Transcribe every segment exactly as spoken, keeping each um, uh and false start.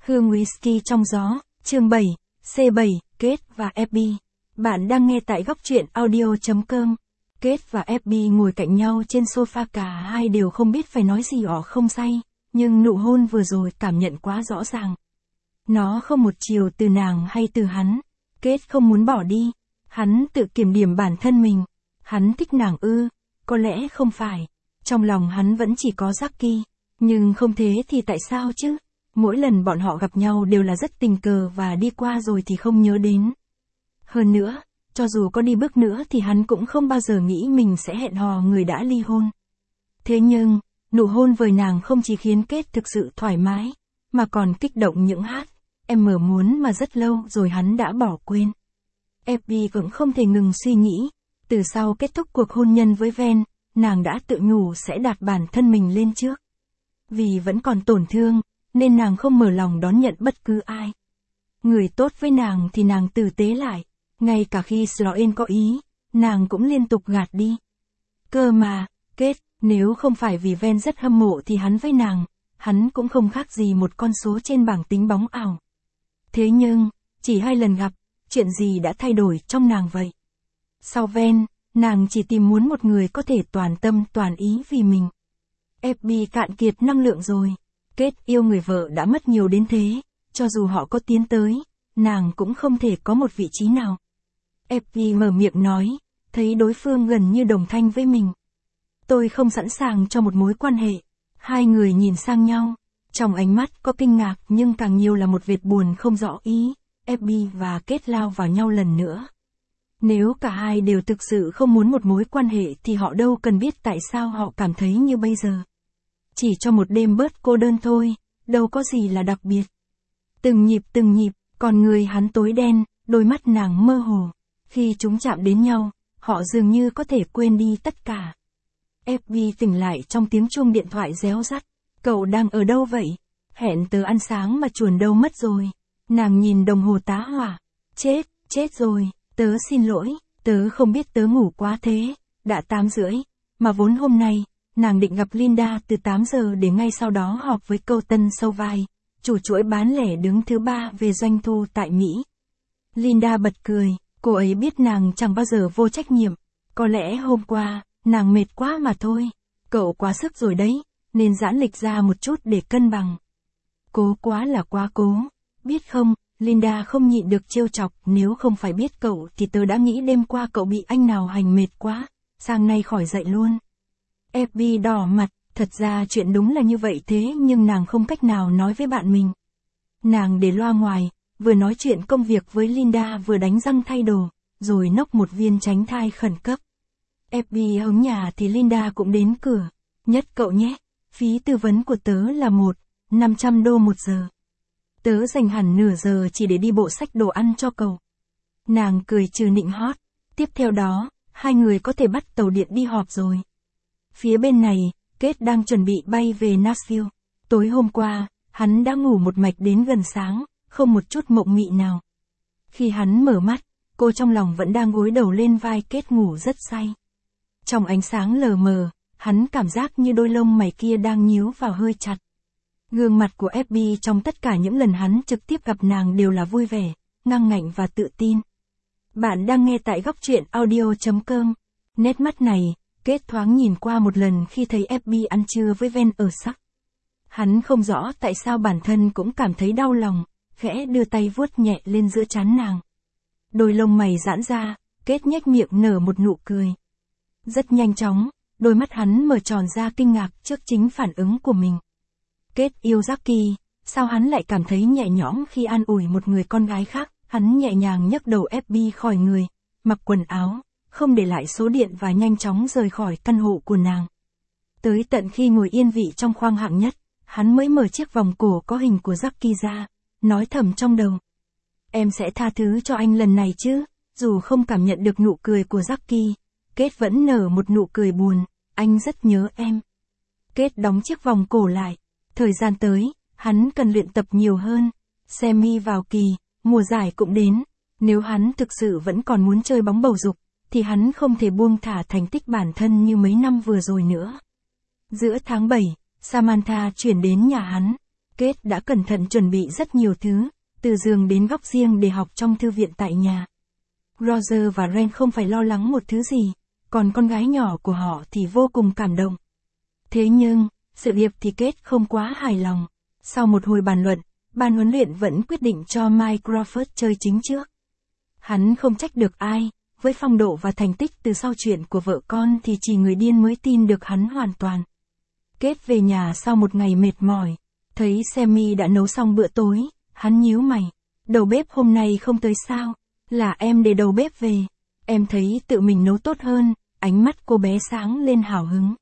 Hương whisky trong gió, chương bảy, xê bảy, Kate và ép bê. Bạn đang nghe tại góc truyện audio chấm com. Kate và ép bê ngồi cạnh nhau trên sofa, cả hai đều không biết phải nói gì họ không say, nhưng nụ hôn vừa rồi cảm nhận quá rõ ràng. Nó không một chiều từ nàng hay từ hắn. Kate không muốn bỏ đi. Hắn tự kiểm điểm bản thân mình. Hắn thích nàng ư? Có lẽ không phải. Trong lòng hắn vẫn chỉ có Jackie. Nhưng không thế thì tại sao chứ? Mỗi lần bọn họ gặp nhau đều là rất tình cờ và đi qua rồi thì không nhớ đến. Hơn nữa, cho dù có đi bước nữa thì hắn cũng không bao giờ nghĩ mình sẽ hẹn hò người đã ly hôn. Thế nhưng, nụ hôn với nàng không chỉ khiến Kate thực sự thoải mái, mà còn kích động những hát em mở muốn mà rất lâu rồi hắn đã bỏ quên. ép bê cũng không thể ngừng suy nghĩ. Từ sau kết thúc cuộc hôn nhân với Van, nàng đã tự nhủ sẽ đặt bản thân mình lên trước. Vì vẫn còn tổn thương, nên nàng không mở lòng đón nhận bất cứ ai. Người tốt với nàng thì nàng tử tế lại. Ngay cả khi Sloan có ý, nàng cũng liên tục gạt đi. Cơ mà, Kate, nếu không phải vì Van rất hâm mộ thì hắn với nàng, hắn cũng không khác gì một con số trên bảng tính bóng ảo. Thế nhưng, chỉ hai lần gặp, chuyện gì đã thay đổi trong nàng vậy? Sau Van, nàng chỉ tìm muốn một người có thể toàn tâm toàn ý vì mình. ép bê cạn kiệt năng lượng rồi. Kate yêu người vợ đã mất nhiều đến thế, cho dù họ có tiến tới, nàng cũng không thể có một vị trí nào. ép bê mở miệng nói, thấy đối phương gần như đồng thanh với mình. Tôi không sẵn sàng cho một mối quan hệ. Hai người nhìn sang nhau, trong ánh mắt có kinh ngạc nhưng càng nhiều là một vệt buồn không rõ ý. ép bê và Kate lao vào nhau lần nữa. Nếu cả hai đều thực sự không muốn một mối quan hệ thì họ đâu cần biết tại sao họ cảm thấy như bây giờ. Chỉ cho một đêm bớt cô đơn thôi, đâu có gì là đặc biệt. Từng nhịp từng nhịp, còn người hắn tối đen, đôi mắt nàng mơ hồ. Khi chúng chạm đến nhau, họ dường như có thể quên đi tất cả. ép bê tỉnh lại trong tiếng chuông điện thoại réo rắt. Cậu đang ở đâu vậy? Hẹn tớ ăn sáng mà chuồn đâu mất rồi. Nàng nhìn đồng hồ tá hỏa. Chết, chết rồi, tớ xin lỗi, tớ không biết tớ ngủ quá thế. Đã tám rưỡi, mà vốn hôm nay, nàng định gặp Linda từ tám giờ để ngay sau đó họp với Colton Sovai, chủ chuỗi bán lẻ đứng thứ ba về doanh thu tại Mỹ. Linda bật cười, cô ấy biết nàng chẳng bao giờ vô trách nhiệm. Có lẽ hôm qua, nàng mệt quá mà thôi. Cậu quá sức rồi đấy, nên giãn lịch ra một chút để cân bằng. Cố quá là quá cố. Biết không, Linda không nhịn được trêu chọc, nếu không phải biết cậu thì tớ đã nghĩ đêm qua cậu bị anh nào hành mệt quá, sáng nay khỏi dậy luôn. ép bê đỏ mặt, thật ra chuyện đúng là như vậy thế nhưng nàng không cách nào nói với bạn mình. Nàng để loa ngoài, vừa nói chuyện công việc với Linda vừa đánh răng thay đồ, rồi nốc một viên tránh thai khẩn cấp. ép bê hống nhà thì Linda cũng đến cửa. Nhất cậu nhé, phí tư vấn của tớ là một, năm trăm đô một giờ. Tớ dành hẳn nửa giờ chỉ để đi bộ xách đồ ăn cho cậu. Nàng cười trừ nịnh hót. Tiếp theo đó, hai người có thể bắt tàu điện đi họp rồi. Phía bên này, Kate đang chuẩn bị bay về Nashville. Tối hôm qua, hắn đã ngủ một mạch đến gần sáng, không một chút mộng mị nào. Khi hắn mở mắt, cô trong lòng vẫn đang gối đầu lên vai Kate ngủ rất say. Trong ánh sáng lờ mờ, hắn cảm giác như đôi lông mày kia đang nhíu vào hơi chặt. Gương mặt của ép bê trong tất cả những lần hắn trực tiếp gặp nàng đều là vui vẻ, ngang ngạnh và tự tin. Bạn đang nghe tại góc truyện audio chấm com. Nét mắt này, Kate thoáng nhìn qua một lần khi thấy ép bê ăn trưa với Van ở sắc. Hắn không rõ tại sao bản thân cũng cảm thấy đau lòng, khẽ đưa tay vuốt nhẹ lên giữa trán nàng. Đôi lông mày giãn ra, Kate nhếch miệng nở một nụ cười. Rất nhanh chóng, đôi mắt hắn mở tròn ra kinh ngạc trước chính phản ứng của mình. Kate yêu Jackie, sao hắn lại cảm thấy nhẹ nhõm khi an ủi một người con gái khác? Hắn nhẹ nhàng nhấc đầu ép bê khỏi người, mặc quần áo, không để lại số điện và nhanh chóng rời khỏi căn hộ của nàng. Tới tận khi ngồi yên vị trong khoang hạng nhất, hắn mới mở chiếc vòng cổ có hình của Jackie ra, nói thầm trong đầu. Em sẽ tha thứ cho anh lần này chứ? Dù không cảm nhận được nụ cười của Jackie, Kate vẫn nở một nụ cười buồn, anh rất nhớ em. Kate đóng chiếc vòng cổ lại. Thời gian tới, hắn cần luyện tập nhiều hơn. Semi vào kỳ, mùa giải cũng đến. Nếu hắn thực sự vẫn còn muốn chơi bóng bầu dục, thì hắn không thể buông thả thành tích bản thân như mấy năm vừa rồi nữa. Giữa tháng bảy, Samantha chuyển đến nhà hắn. Kate đã cẩn thận chuẩn bị rất nhiều thứ, từ giường đến góc riêng để học trong thư viện tại nhà. Roger và Ren không phải lo lắng một thứ gì, còn con gái nhỏ của họ thì vô cùng cảm động. Thế nhưng, sự việc thì Kate không quá hài lòng. Sau một hồi bàn luận, ban huấn luyện vẫn quyết định cho Mike Crawford chơi chính trước. Hắn không trách được ai, với phong độ và thành tích từ sau chuyện của vợ con thì chỉ người điên mới tin được hắn hoàn toàn. Kate về nhà sau một ngày mệt mỏi, thấy Sammy đã nấu xong bữa tối, hắn nhíu mày. Đầu bếp hôm nay không tới sao? Là em để đầu bếp về. Em thấy tự mình nấu tốt hơn, ánh mắt cô bé sáng lên hào hứng.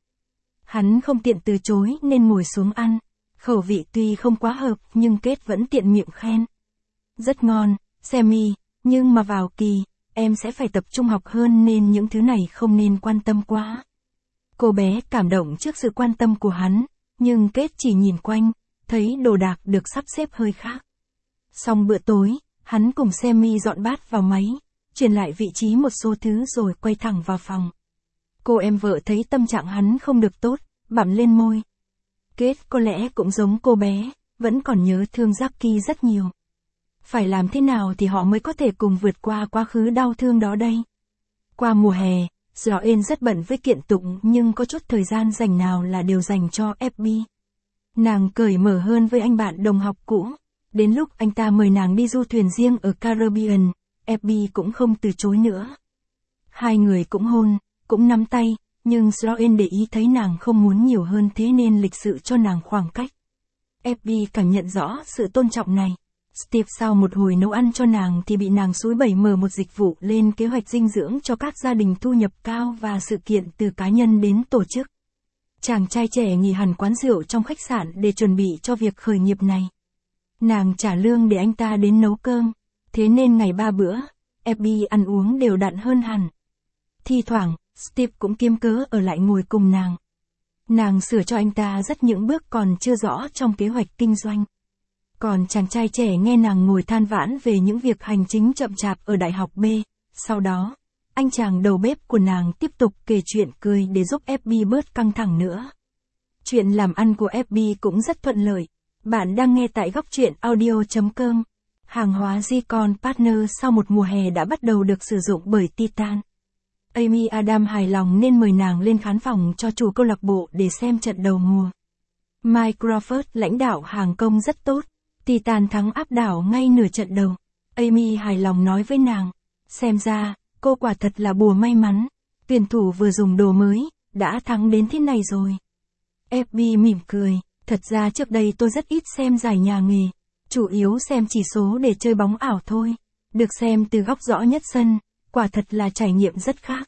Hắn không tiện từ chối nên ngồi xuống ăn. Khẩu vị tuy không quá hợp nhưng Kate vẫn tiện miệng khen. Rất ngon, Sammy, nhưng mà vào kỳ, em sẽ phải tập trung học hơn nên những thứ này không nên quan tâm quá. Cô bé cảm động trước sự quan tâm của hắn, nhưng Kate chỉ nhìn quanh, thấy đồ đạc được sắp xếp hơi khác. Xong bữa tối, hắn cùng Sammy dọn bát vào máy, chuyển lại vị trí một số thứ rồi quay thẳng vào phòng. Cô em vợ thấy tâm trạng hắn không được tốt, bặm lên môi. Kate có lẽ cũng giống cô bé, vẫn còn nhớ thương Jackie rất nhiều. Phải làm thế nào thì họ mới có thể cùng vượt qua quá khứ đau thương đó đây? Qua mùa hè, Joanne rất bận với kiện tụng nhưng có chút thời gian dành nào là đều dành cho ép bê. Nàng cởi mở hơn với anh bạn đồng học cũ. Đến lúc anh ta mời nàng đi du thuyền riêng ở Caribbean, ép bê cũng không từ chối nữa. Hai người cũng hôn, cũng nắm tay, nhưng Joanne để ý thấy nàng không muốn nhiều hơn thế nên lịch sự cho nàng khoảng cách. ép bê cảm nhận rõ sự tôn trọng này. Steve sau một hồi nấu ăn cho nàng thì bị nàng xúi bẩy mở một dịch vụ lên kế hoạch dinh dưỡng cho các gia đình thu nhập cao và sự kiện từ cá nhân đến tổ chức. Chàng trai trẻ nghỉ hẳn quán rượu trong khách sạn để chuẩn bị cho việc khởi nghiệp này. Nàng trả lương để anh ta đến nấu cơm, thế nên ngày ba bữa, ép bê ăn uống đều đặn hơn hẳn. Thi thoảng, Steve cũng kiếm cớ ở lại ngồi cùng nàng. Nàng sửa cho anh ta rất những bước còn chưa rõ trong kế hoạch kinh doanh. Còn chàng trai trẻ nghe nàng ngồi than vãn về những việc hành chính chậm chạp ở Đại học B. Sau đó, anh chàng đầu bếp của nàng tiếp tục kể chuyện cười để giúp ép bê bớt căng thẳng nữa. Chuyện làm ăn của ép bê cũng rất thuận lợi. Bạn đang nghe tại góc truyện audio chấm com. Hàng hóa Zicon Partner sau một mùa hè đã bắt đầu được sử dụng bởi Titan. Amy Adam hài lòng nên mời nàng lên khán phòng cho chủ câu lạc bộ để xem trận đầu mùa. Mike Crawford lãnh đạo hàng công rất tốt. Titan thắng áp đảo ngay nửa trận đầu. Amy hài lòng nói với nàng. Xem ra, cô quả thật là bùa may mắn. Tuyển thủ vừa dùng đồ mới, đã thắng đến thế này rồi. ép bê mỉm cười. Thật ra trước đây tôi rất ít xem giải nhà nghề. Chủ yếu xem chỉ số để chơi bóng ảo thôi. Được xem từ góc rõ nhất sân, quả thật là trải nghiệm rất khác.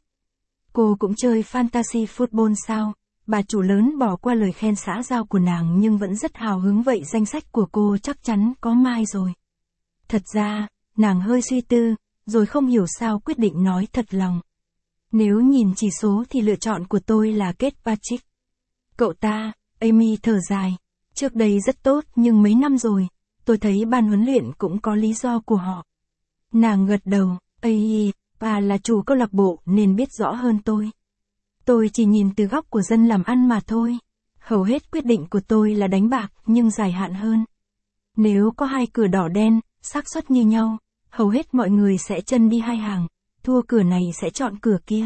Cô cũng chơi fantasy football sao? Bà chủ lớn bỏ qua lời khen xã giao của nàng nhưng vẫn rất hào hứng vậy danh sách của cô chắc chắn có Mai rồi. Thật ra, nàng hơi suy tư, rồi không hiểu sao quyết định nói thật lòng. Nếu nhìn chỉ số thì lựa chọn của tôi là Kate Patrick. Cậu ta, Amy thở dài. Trước đây rất tốt nhưng mấy năm rồi, tôi thấy ban huấn luyện cũng có lý do của họ. Nàng gật đầu, Ây, bà là chủ câu lạc bộ nên biết rõ hơn tôi. Tôi chỉ nhìn từ góc của dân làm ăn mà thôi. Hầu hết quyết định của tôi là đánh bạc nhưng dài hạn hơn. Nếu có hai cửa đỏ đen, xác suất như nhau, hầu hết mọi người sẽ chân đi hai hàng, thua cửa này sẽ chọn cửa kia.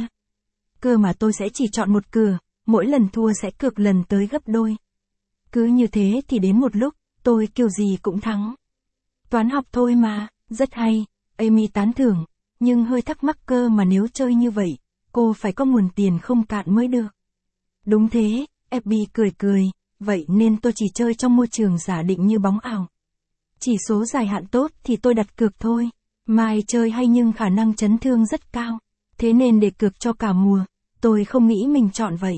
Cơ mà tôi sẽ chỉ chọn một cửa, mỗi lần thua sẽ cược lần tới gấp đôi. Cứ như thế thì đến một lúc, tôi kiểu gì cũng thắng. Toán học thôi mà, rất hay, Amy tán thưởng, nhưng hơi thắc mắc cơ mà nếu chơi như vậy, cô phải có nguồn tiền không cạn mới được. Đúng thế, ép bê cười cười, vậy nên tôi chỉ chơi trong môi trường giả định như bóng ảo. Chỉ số dài hạn tốt thì tôi đặt cược thôi. Mai chơi hay nhưng khả năng chấn thương rất cao, thế nên để cược cho cả mùa, tôi không nghĩ mình chọn vậy.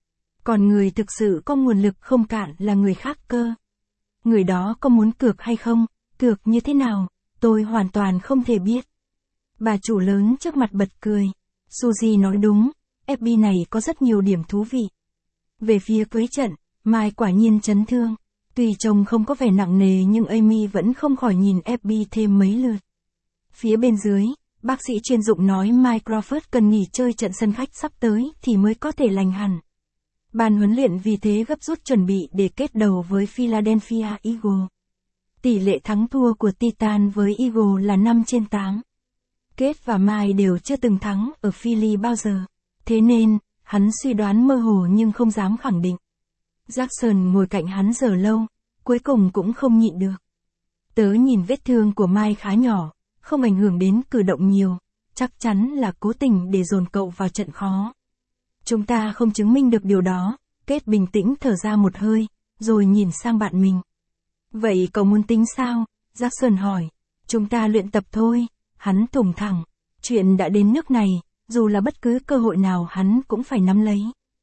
Còn người thực sự có nguồn lực không cạn là người khác cơ. Người đó có muốn cược hay không, cược như thế nào, tôi hoàn toàn không thể biết. Bà chủ lớn trước mặt bật cười. Suzy nói đúng, ép bê này có rất nhiều điểm thú vị. Về phía cuối trận, Mai quả nhiên chấn thương. Tuy trông không có vẻ nặng nề nhưng Amy vẫn không khỏi nhìn ép bê thêm mấy lượt. Phía bên dưới, bác sĩ chuyên dụng nói Mike Crawford cần nghỉ chơi trận sân khách sắp tới thì mới có thể lành hẳn. Ban huấn luyện vì thế gấp rút chuẩn bị để kết đầu với Philadelphia Eagles. Tỷ lệ thắng thua của Titan với Eagles là năm trên tám. Kate và Mike đều chưa từng thắng ở Philly bao giờ. Thế nên, hắn suy đoán mơ hồ nhưng không dám khẳng định. Jackson ngồi cạnh hắn giờ lâu, cuối cùng cũng không nhịn được. Tớ nhìn vết thương của Mike khá nhỏ, không ảnh hưởng đến cử động nhiều, chắc chắn là cố tình để dồn cậu vào trận khó. Chúng ta không chứng minh được điều đó, Kate bình tĩnh thở ra một hơi, rồi nhìn sang bạn mình. Vậy cậu muốn tính sao? Jackson hỏi. Chúng ta luyện tập thôi, hắn thủng thẳng. Chuyện đã đến nước này, dù là bất cứ cơ hội nào hắn cũng phải nắm lấy.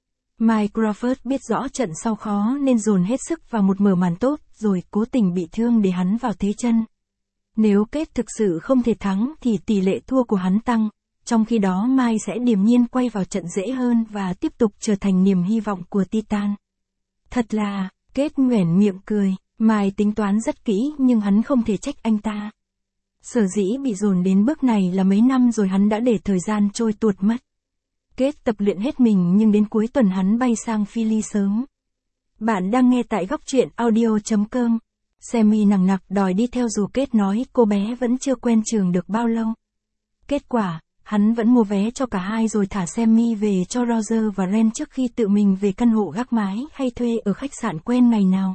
Mike Crawford biết rõ trận sau khó nên dồn hết sức vào một mở màn tốt, rồi cố tình bị thương để hắn vào thế chân. Nếu Kate thực sự không thể thắng thì tỷ lệ thua của hắn tăng, trong khi đó Mike sẽ điềm nhiên quay vào trận dễ hơn và tiếp tục trở thành niềm hy vọng của Titan. Thật là, Kate nhoẻn miệng cười, Mike tính toán rất kỹ nhưng hắn không thể trách anh ta. Sở dĩ bị dồn đến bước này là mấy năm rồi hắn đã để thời gian trôi tuột mất. Kate tập luyện hết mình nhưng đến cuối tuần hắn bay sang Philly sớm. Bạn đang nghe tại góc truyện audio chấm com. Sammy nằng nặc đòi đi theo dù Kate nói cô bé vẫn chưa quen trường được bao lâu. Kết quả, hắn vẫn mua vé cho cả hai rồi thả Sammy về cho Roger và Ren trước khi tự mình về căn hộ gác mái hay thuê ở khách sạn quen ngày nào.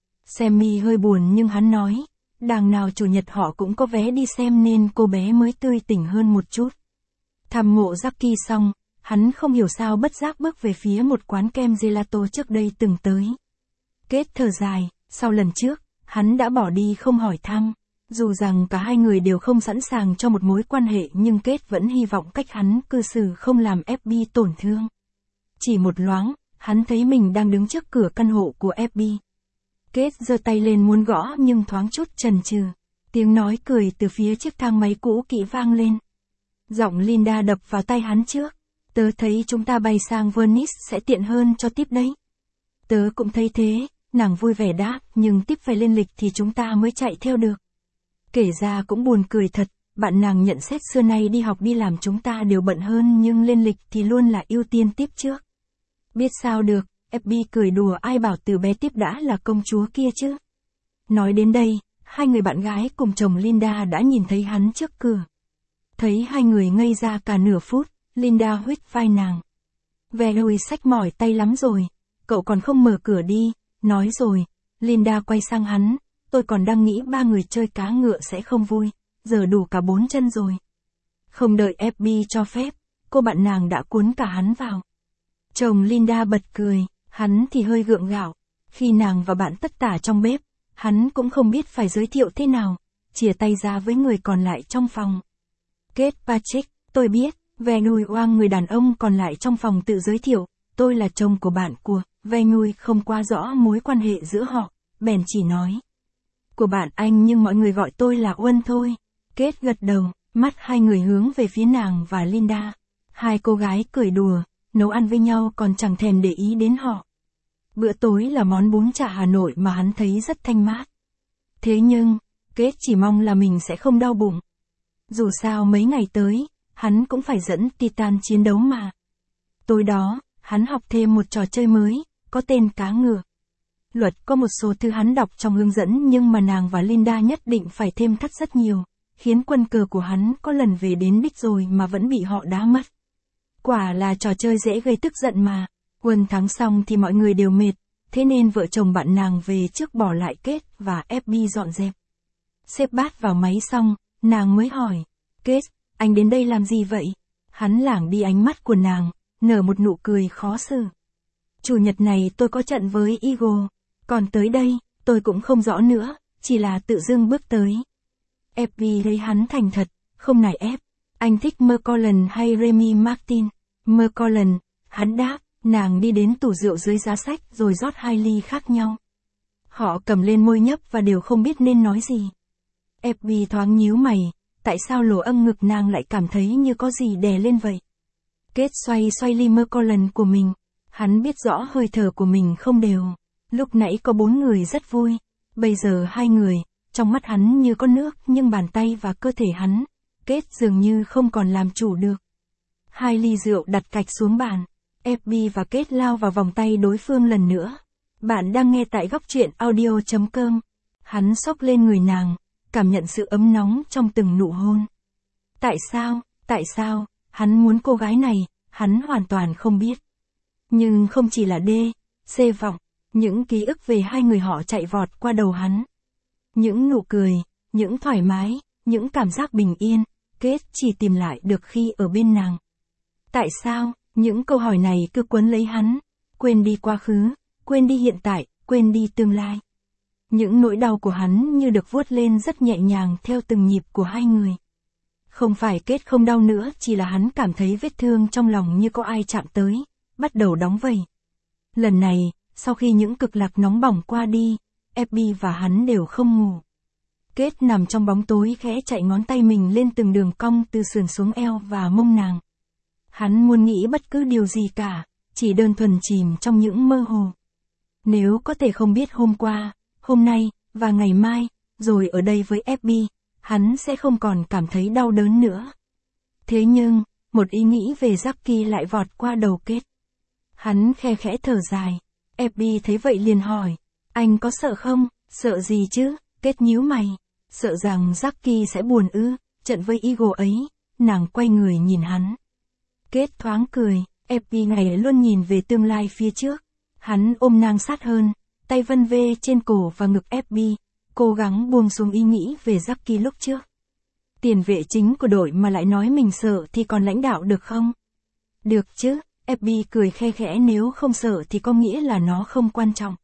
Sammy hơi buồn nhưng hắn nói, đằng nào chủ nhật họ cũng có vé đi xem nên cô bé mới tươi tỉnh hơn một chút. Thăm mộ Jackie xong, hắn không hiểu sao bất giác bước về phía một quán kem gelato trước đây từng tới. Kate thở dài, sau lần trước, hắn đã bỏ đi không hỏi thăm. Dù rằng cả hai người đều không sẵn sàng cho một mối quan hệ nhưng Kate vẫn hy vọng cách hắn cư xử không làm ép bê tổn thương. Chỉ một loáng, hắn thấy mình đang đứng trước cửa căn hộ của ép bê. Kate giơ tay lên muốn gõ nhưng thoáng chút chần chừ. Tiếng nói cười từ phía chiếc thang máy cũ kỹ vang lên. Giọng Linda đập vào tay hắn trước. Tớ thấy chúng ta bay sang Venice sẽ tiện hơn cho tiếp đấy. Tớ cũng thấy thế, nàng vui vẻ đáp, nhưng tiếp phải lên lịch thì chúng ta mới chạy theo được. Kể ra cũng buồn cười thật, bạn nàng nhận xét xưa nay đi học đi làm chúng ta đều bận hơn nhưng lên lịch thì luôn là ưu tiên tiếp trước. Biết sao được, ép bê cười đùa ai bảo từ bé tiếp đã là công chúa kia chứ. Nói đến đây, hai người bạn gái cùng chồng Linda đã nhìn thấy hắn trước cửa. Thấy hai người ngây ra cả nửa phút, Linda huýt vai nàng. Valerie xách mỏi tay lắm rồi, cậu còn không mở cửa đi, nói rồi. Linda quay sang hắn, tôi còn đang nghĩ ba người chơi cá ngựa sẽ không vui, giờ đủ cả bốn chân rồi. Không đợi ép bê cho phép, cô bạn nàng đã cuốn cả hắn vào. Chồng Linda bật cười, hắn thì hơi gượng gạo. Khi nàng và bạn tất tả trong bếp, hắn cũng không biết phải giới thiệu thế nào, chìa tay ra với người còn lại trong phòng. Kate Patrick, tôi biết. Valerie oang người đàn ông còn lại trong phòng tự giới thiệu, tôi là chồng của bạn của. Valerie không quá rõ mối quan hệ giữa họ, bèn chỉ nói. Của bạn anh nhưng mọi người gọi tôi là Uân thôi. Kate gật đầu, mắt hai người hướng về phía nàng và Linda. Hai cô gái cười đùa, nấu ăn với nhau còn chẳng thèm để ý đến họ. Bữa tối là món bún chả Hà Nội mà hắn thấy rất thanh mát. Thế nhưng, Kate chỉ mong là mình sẽ không đau bụng. Dù sao mấy ngày tới, hắn cũng phải dẫn Titan chiến đấu mà. Tối đó, hắn học thêm một trò chơi mới, có tên cá ngựa. Luật có một số thứ hắn đọc trong hướng dẫn nhưng mà nàng và Linda nhất định phải thêm thắt rất nhiều, khiến quân cờ của hắn có lần về đến đích rồi mà vẫn bị họ đá mất. Quả là trò chơi dễ gây tức giận mà. Quân thắng xong thì mọi người đều mệt, thế nên vợ chồng bạn nàng về trước bỏ lại Kate và ép bê dọn dẹp. Xếp bát vào máy xong, nàng mới hỏi, Kate, anh đến đây làm gì vậy? Hắn lảng đi ánh mắt của nàng, nở một nụ cười khó xử. Chủ nhật này tôi có trận với Eagle, còn tới đây, tôi cũng không rõ nữa, chỉ là tự dưng bước tới. ép bê thấy hắn thành thật, không nài ép. Anh thích McCollum hay Remy Martin? McCollum, hắn đáp, nàng đi đến tủ rượu dưới giá sách rồi rót hai ly khác nhau. Họ cầm lên môi nhấp và đều không biết nên nói gì. ép bê thoáng nhíu mày, tại sao lỗ âm ngực nàng lại cảm thấy như có gì đè lên vậy? Kate xoay xoay ly McCollum của mình, hắn biết rõ hơi thở của mình không đều. Lúc nãy có bốn người rất vui, bây giờ hai người, trong mắt hắn như có nước nhưng bàn tay và cơ thể hắn, Kate dường như không còn làm chủ được. Hai ly rượu đặt cạch xuống bàn. ép bê và Kate lao vào vòng tay đối phương lần nữa. Bạn đang nghe tại góc truyện audio chấm com. Hắn xốc lên người nàng, cảm nhận sự ấm nóng trong từng nụ hôn. Tại sao, tại sao, hắn muốn cô gái này, hắn hoàn toàn không biết. Nhưng không chỉ là D, C vọng, những ký ức về hai người họ chạy vọt qua đầu hắn. Những nụ cười, những thoải mái, những cảm giác bình yên, Kate chỉ tìm lại được khi ở bên nàng. Tại sao, những câu hỏi này cứ quấn lấy hắn, quên đi quá khứ, quên đi hiện tại, quên đi tương lai. Những nỗi đau của hắn như được vuốt lên rất nhẹ nhàng theo từng nhịp của hai người. Không phải Kate không đau nữa, chỉ là hắn cảm thấy vết thương trong lòng như có ai chạm tới, bắt đầu đóng vầy. Lần này, sau khi những cực lạc nóng bỏng qua đi, ép bê và hắn đều không ngủ. Kate nằm trong bóng tối khẽ chạy ngón tay mình lên từng đường cong từ sườn xuống eo và mông nàng. Hắn muốn nghĩ bất cứ điều gì cả, chỉ đơn thuần chìm trong những mơ hồ. Nếu có thể không biết hôm qua, hôm nay, và ngày mai, rồi ở đây với ép bê, hắn sẽ không còn cảm thấy đau đớn nữa. Thế nhưng, một ý nghĩ về Jackie lại vọt qua đầu Kate. Hắn khe khẽ thở dài. ép bê thấy vậy liền hỏi, anh có sợ không? Sợ gì chứ? Kate nhíu mày. Sợ rằng Jackie sẽ buồn ư? Trận với Eagle ấy. Nàng quay người nhìn hắn. Kate thoáng cười. ép bê ngày luôn nhìn về tương lai phía trước. Hắn ôm nàng sát hơn, tay vân vê trên cổ và ngực ép bê, cố gắng buông xuống ý nghĩ về Jackie lúc trước. Tiền vệ chính của đội mà lại nói mình sợ thì còn lãnh đạo được không? Được chứ, ép bê cười khe khẽ, nếu không sợ thì có nghĩa là nó không quan trọng.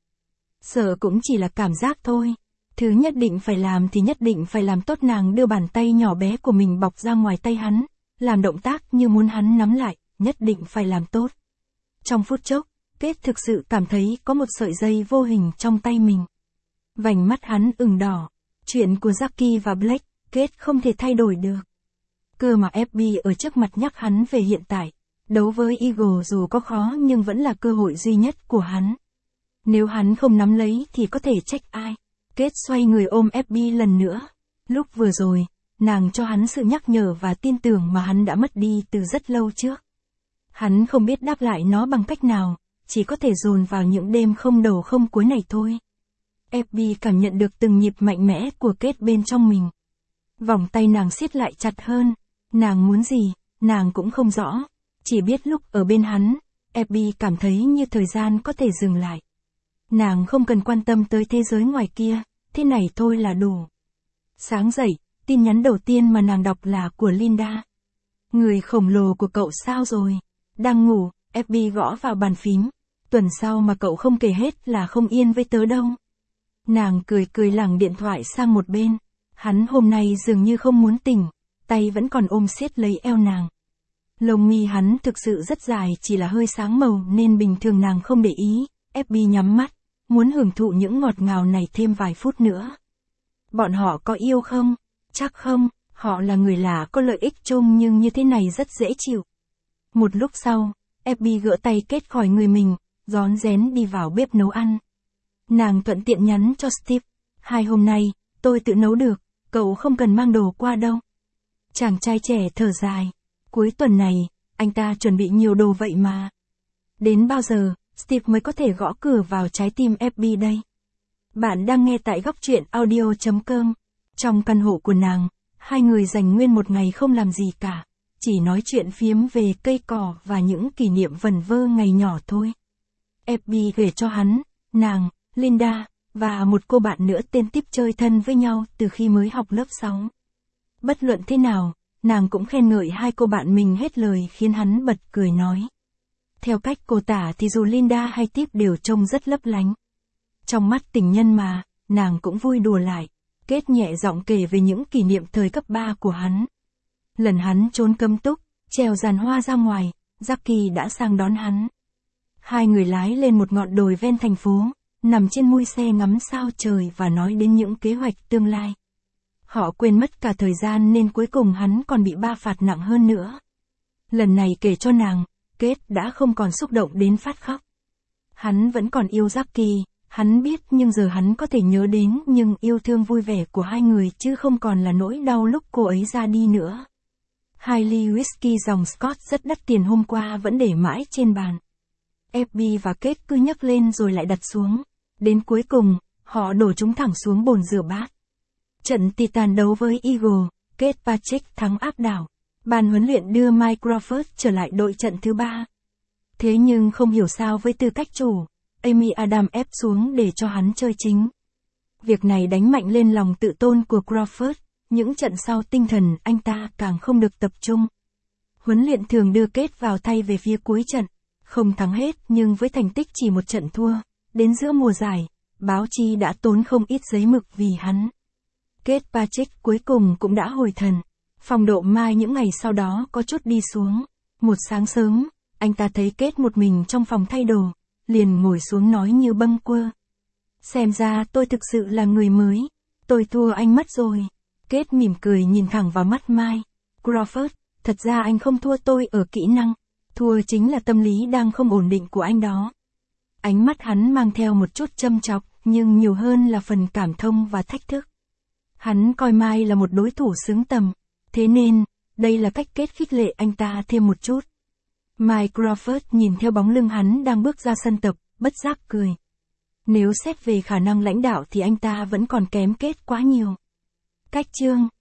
Sợ cũng chỉ là cảm giác thôi. Thứ nhất định phải làm thì nhất định phải làm tốt. Nàng đưa bàn tay nhỏ bé của mình bọc ra ngoài tay hắn, làm động tác như muốn hắn nắm lại, nhất định phải làm tốt. Trong phút chốc, Kate thực sự cảm thấy có một sợi dây vô hình trong tay mình. Vành mắt hắn ửng đỏ. Chuyện của Jackie và Blake, Kate không thể thay đổi được. Cơ mà ép bê ở trước mặt nhắc hắn về hiện tại. Đấu với Eagle dù có khó nhưng vẫn là cơ hội duy nhất của hắn. Nếu hắn không nắm lấy thì có thể trách ai. Kate xoay người ôm ép bê lần nữa. Lúc vừa rồi, nàng cho hắn sự nhắc nhở và tin tưởng mà hắn đã mất đi từ rất lâu trước. Hắn không biết đáp lại nó bằng cách nào, chỉ có thể dồn vào những đêm không đầu không cuối này thôi. ép bê cảm nhận được từng nhịp mạnh mẽ của Kate bên trong mình. Vòng tay nàng siết lại chặt hơn. Nàng muốn gì, nàng cũng không rõ. Chỉ biết lúc ở bên hắn, ép bê cảm thấy như thời gian có thể dừng lại. Nàng không cần quan tâm tới thế giới ngoài kia, thế này thôi là đủ. Sáng dậy, tin nhắn đầu tiên mà nàng đọc là của Linda. Người khổng lồ của cậu sao rồi? Đang ngủ, ép bê gõ vào bàn phím. Tuần sau mà cậu không kể hết là không yên với tớ đâu. Nàng cười cười lẳng điện thoại sang một bên. Hắn hôm nay dường như không muốn tỉnh, tay vẫn còn ôm siết lấy eo nàng. Lông mi hắn thực sự rất dài, chỉ là hơi sáng màu nên bình thường nàng không để ý. ép bê nhắm mắt, muốn hưởng thụ những ngọt ngào này thêm vài phút nữa. Bọn họ có yêu không? Chắc không, họ là người lạ có lợi ích chung nhưng như thế này rất dễ chịu. Một lúc sau, ép bê gỡ tay Kate khỏi người mình, rón rén đi vào bếp nấu ăn. Nàng thuận tiện nhắn cho Steve, hai hôm nay, tôi tự nấu được, cậu không cần mang đồ qua đâu. Chàng trai trẻ thở dài, cuối tuần này, anh ta chuẩn bị nhiều đồ vậy mà. Đến bao giờ, Steve mới có thể gõ cửa vào trái tim ép bê đây? Bạn đang nghe tại góc truyện audio chấm com. Trong căn hộ của nàng, hai người dành nguyên một ngày không làm gì cả, chỉ nói chuyện phiếm về cây cỏ và những kỷ niệm vẩn vơ ngày nhỏ thôi. ép bê kể cho hắn, nàng, Linda, và một cô bạn nữa tên Tip chơi thân với nhau từ khi mới học lớp sáu. Bất luận thế nào, nàng cũng khen ngợi hai cô bạn mình hết lời khiến hắn bật cười nói. Theo cách cô tả thì dù Linda hay Tip đều trông rất lấp lánh. Trong mắt tình nhân mà, nàng cũng vui đùa lại. Kate nhẹ giọng kể về những kỷ niệm thời cấp ba của hắn. Lần hắn trốn cấm túc, trèo giàn hoa ra ngoài, Jackie đã sang đón hắn. Hai người lái lên một ngọn đồi ven thành phố, nằm trên mui xe ngắm sao trời và nói đến những kế hoạch tương lai. Họ quên mất cả thời gian nên cuối cùng hắn còn bị ba phạt nặng hơn nữa. Lần này kể cho nàng, Kate đã không còn xúc động đến phát khóc. Hắn vẫn còn yêu Jackie, hắn biết nhưng giờ hắn có thể nhớ đến nhưng yêu thương vui vẻ của hai người chứ không còn là nỗi đau lúc cô ấy ra đi nữa. Hai ly whisky dòng Scott rất đắt tiền hôm qua vẫn để mãi trên bàn. ép bê và Kết cứ nhấc lên rồi lại đặt xuống. Đến cuối cùng, họ đổ chúng thẳng xuống bồn rửa bát. Trận Titan đấu với Eagle, Kết Patrick thắng áp đảo. Ban huấn luyện đưa Mike Crawford trở lại đội trận thứ ba. Thế nhưng không hiểu sao với tư cách chủ, Amy Adams ép xuống để cho hắn chơi chính. Việc này đánh mạnh lên lòng tự tôn của Crawford, những trận sau tinh thần anh ta càng không được tập trung. Huấn luyện thường đưa Kết vào thay về phía cuối trận, không thắng hết nhưng với thành tích chỉ một trận thua, đến giữa mùa giải, báo chí đã tốn không ít giấy mực vì hắn. Kết Patrick cuối cùng cũng đã hồi thần. Phong độ Mike những ngày sau đó có chút đi xuống. Một sáng sớm, anh ta thấy Kết một mình trong phòng thay đồ, liền ngồi xuống nói như bâng quơ. Xem ra tôi thực sự là người mới, tôi thua anh mất rồi. Kết mỉm cười nhìn thẳng vào mắt Mike. Crawford, thật ra anh không thua tôi ở kỹ năng, thua chính là tâm lý đang không ổn định của anh đó. Ánh mắt hắn mang theo một chút châm chọc, nhưng nhiều hơn là phần cảm thông và thách thức. Hắn coi Mike là một đối thủ xứng tầm, thế nên, đây là cách Kết khích lệ anh ta thêm một chút. Mike Crawford nhìn theo bóng lưng hắn đang bước ra sân tập, bất giác cười. Nếu xét về khả năng lãnh đạo thì anh ta vẫn còn kém Kết quá nhiều. Cách chương